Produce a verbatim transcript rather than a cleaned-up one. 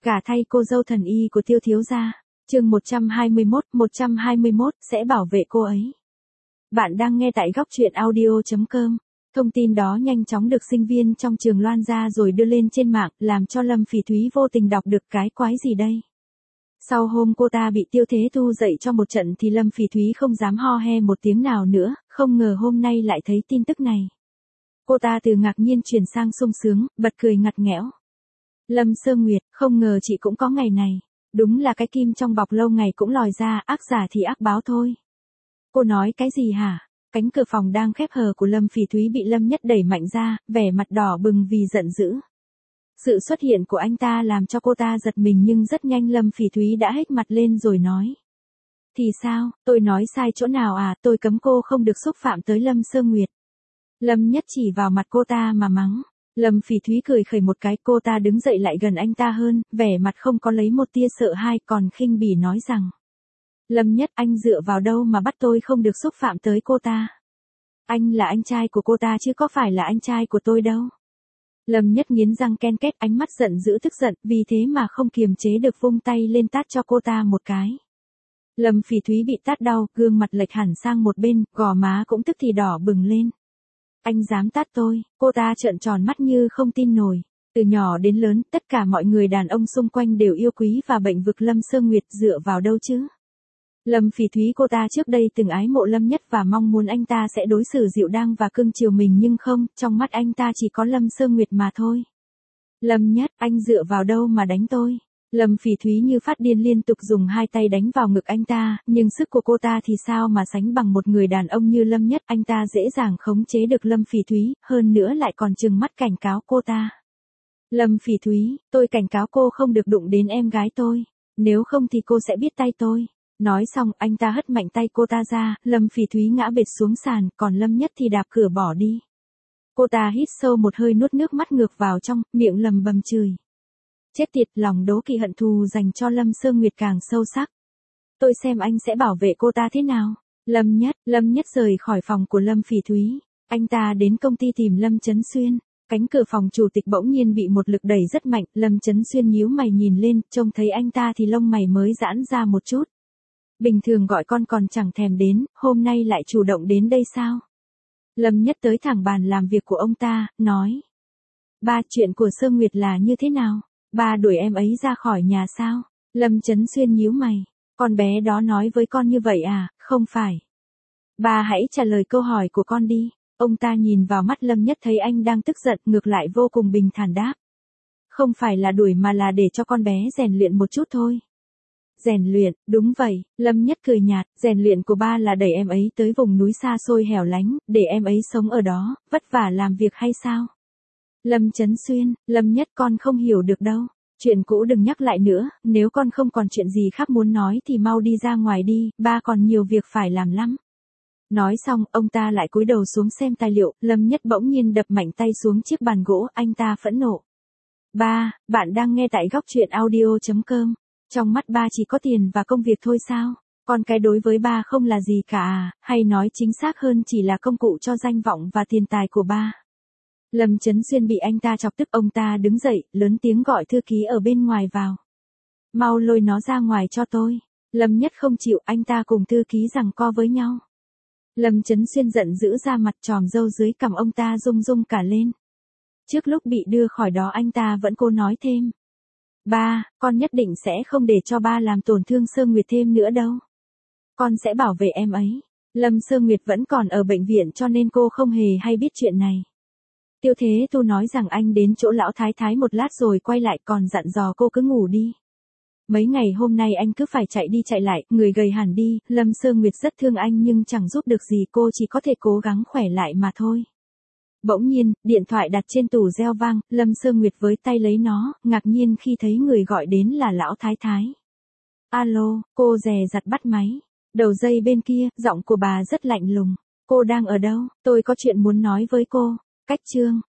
Gả thay cô dâu thần y của Tiêu thiếu gia. Chương một trăm hai mươi mốt, một trăm hai mươi mốt sẽ bảo vệ cô ấy. Bạn đang nghe tại góc truyện audio chấm com. Thông tin đó nhanh chóng được sinh viên trong trường loan ra rồi đưa lên trên mạng, làm cho Lâm Phỉ Thúy vô tình đọc được cái quái gì đây. Sau hôm cô ta bị Tiêu Thế Thu dạy cho một trận thì Lâm Phỉ Thúy không dám ho he một tiếng nào nữa, không ngờ hôm nay lại thấy tin tức này. Cô ta từ ngạc nhiên chuyển sang sung sướng, bật cười ngặt nghẽo. Lâm Sơ Nguyệt, không ngờ chị cũng có ngày này. Đúng là cái kim trong bọc lâu ngày cũng lòi ra, ác giả thì ác báo thôi. Cô nói cái gì hả? Cánh cửa phòng đang khép hờ của Lâm Phỉ Thúy bị Lâm Nhất đẩy mạnh ra, vẻ mặt đỏ bừng vì giận dữ. Sự xuất hiện của anh ta làm cho cô ta giật mình nhưng rất nhanh Lâm Phỉ Thúy đã hếch mặt lên rồi nói. Thì sao, tôi nói sai chỗ nào à, tôi cấm cô không được xúc phạm tới Lâm Sơ Nguyệt. Lâm Nhất chỉ vào mặt cô ta mà mắng. Lâm Phỉ Thúy cười khẩy một cái, cô ta đứng dậy lại gần anh ta hơn, vẻ mặt không có lấy một tia sợ hãi, còn khinh bỉ nói rằng. Lâm Nhất, anh dựa vào đâu mà bắt tôi không được xúc phạm tới cô ta? Anh là anh trai của cô ta chứ có phải là anh trai của tôi đâu. Lâm Nhất nghiến răng ken két, ánh mắt giận dữ tức giận, vì thế mà không kiềm chế được vung tay lên tát cho cô ta một cái. Lâm Phỉ Thúy bị tát đau, gương mặt lệch hẳn sang một bên, gò má cũng tức thì đỏ bừng lên. Anh dám tát tôi? Cô ta trợn tròn mắt như không tin nổi. Từ nhỏ đến lớn, tất cả mọi người đàn ông xung quanh đều yêu quý và bệnh vực Lâm Sơ Nguyệt, dựa vào đâu chứ? Lâm Phỉ Thúy cô ta trước đây từng ái mộ Lâm Nhất và mong muốn anh ta sẽ đối xử dịu dàng và cưng chiều mình nhưng không, trong mắt anh ta chỉ có Lâm Sơ Nguyệt mà thôi. Lâm Nhất, anh dựa vào đâu mà đánh tôi? Lâm Phỉ Thúy như phát điên liên tục dùng hai tay đánh vào ngực anh ta, nhưng sức của cô ta thì sao mà sánh bằng một người đàn ông như Lâm Nhất, anh ta dễ dàng khống chế được Lâm Phỉ Thúy, hơn nữa lại còn trừng mắt cảnh cáo cô ta. Lâm Phỉ Thúy, tôi cảnh cáo cô không được đụng đến em gái tôi, nếu không thì cô sẽ biết tay tôi. Nói xong, anh ta hất mạnh tay cô ta ra, Lâm Phỉ Thúy ngã bệt xuống sàn, còn Lâm Nhất thì đạp cửa bỏ đi. Cô ta hít sâu một hơi nuốt nước mắt ngược vào trong, miệng lầm bầm chửi. Chết tiệt, lòng đố kỵ hận thù dành cho Lâm Sơ Nguyệt càng sâu sắc. Tôi xem anh sẽ bảo vệ cô ta thế nào. Lâm Nhất, Lâm Nhất rời khỏi phòng của Lâm Phỉ Thúy. Anh ta đến công ty tìm Lâm Chấn Xuyên. Cánh cửa phòng chủ tịch bỗng nhiên bị một lực đẩy rất mạnh. Lâm Chấn Xuyên nhíu mày nhìn lên, trông thấy anh ta thì lông mày mới giãn ra một chút. Bình thường gọi con còn chẳng thèm đến, hôm nay lại chủ động đến đây sao? Lâm Nhất tới thẳng bàn làm việc của ông ta, nói. Ba, chuyện của Sơ Nguyệt là như thế nào? Ba đuổi em ấy ra khỏi nhà sao? Lâm Chấn Xuyên nhíu mày. Con bé đó nói với con như vậy à? Không phải. Ba hãy trả lời câu hỏi của con đi. Ông ta nhìn vào mắt Lâm Nhất thấy anh đang tức giận, ngược lại vô cùng bình thản đáp. Không phải là đuổi mà là để cho con bé rèn luyện một chút thôi. Rèn luyện, đúng vậy, Lâm Nhất cười nhạt, rèn luyện của ba là đẩy em ấy tới vùng núi xa xôi hẻo lánh, để em ấy sống ở đó, vất vả làm việc hay sao? Lâm Chấn Xuyên, Lâm Nhất con không hiểu được đâu. Chuyện cũ đừng nhắc lại nữa, nếu con không còn chuyện gì khác muốn nói thì mau đi ra ngoài đi, ba còn nhiều việc phải làm lắm. Nói xong, ông ta lại cúi đầu xuống xem tài liệu, Lâm Nhất bỗng nhiên đập mạnh tay xuống chiếc bàn gỗ, anh ta phẫn nộ. Ba, bạn đang nghe tại góc truyện audio chấm com. Trong mắt ba chỉ có tiền và công việc thôi sao? Còn cái đối với ba không là gì cả à, hay nói chính xác hơn chỉ là công cụ cho danh vọng và tiền tài của ba. Lâm Chấn Xuyên bị anh ta chọc tức, ông ta đứng dậy, lớn tiếng gọi thư ký ở bên ngoài vào. Mau lôi nó ra ngoài cho tôi. Lâm Nhất không chịu, anh ta cùng thư ký giằng co với nhau. Lâm Chấn Xuyên giận dữ ra mặt, tròm râu dưới cằm ông ta rung rung cả lên. Trước lúc bị đưa khỏi đó anh ta vẫn cố nói thêm. Ba, con nhất định sẽ không để cho ba làm tổn thương Sơ Nguyệt thêm nữa đâu. Con sẽ bảo vệ em ấy. Lâm Sơ Nguyệt vẫn còn ở bệnh viện cho nên cô không hề hay biết chuyện này. Tiêu Thế Thu nói rằng anh đến chỗ lão thái thái một lát rồi quay lại, còn dặn dò cô cứ ngủ đi. Mấy ngày hôm nay anh cứ phải chạy đi chạy lại, người gầy hẳn đi, Lâm Sơ Nguyệt rất thương anh nhưng chẳng giúp được gì, cô chỉ có thể cố gắng khỏe lại mà thôi. Bỗng nhiên, điện thoại đặt trên tủ reo vang, Lâm Sơ Nguyệt với tay lấy nó, ngạc nhiên khi thấy người gọi đến là lão thái thái. Alo, cô dè dặt bắt máy. Đầu dây bên kia, giọng của bà rất lạnh lùng. Cô đang ở đâu? Tôi có chuyện muốn nói với cô. Cách chương.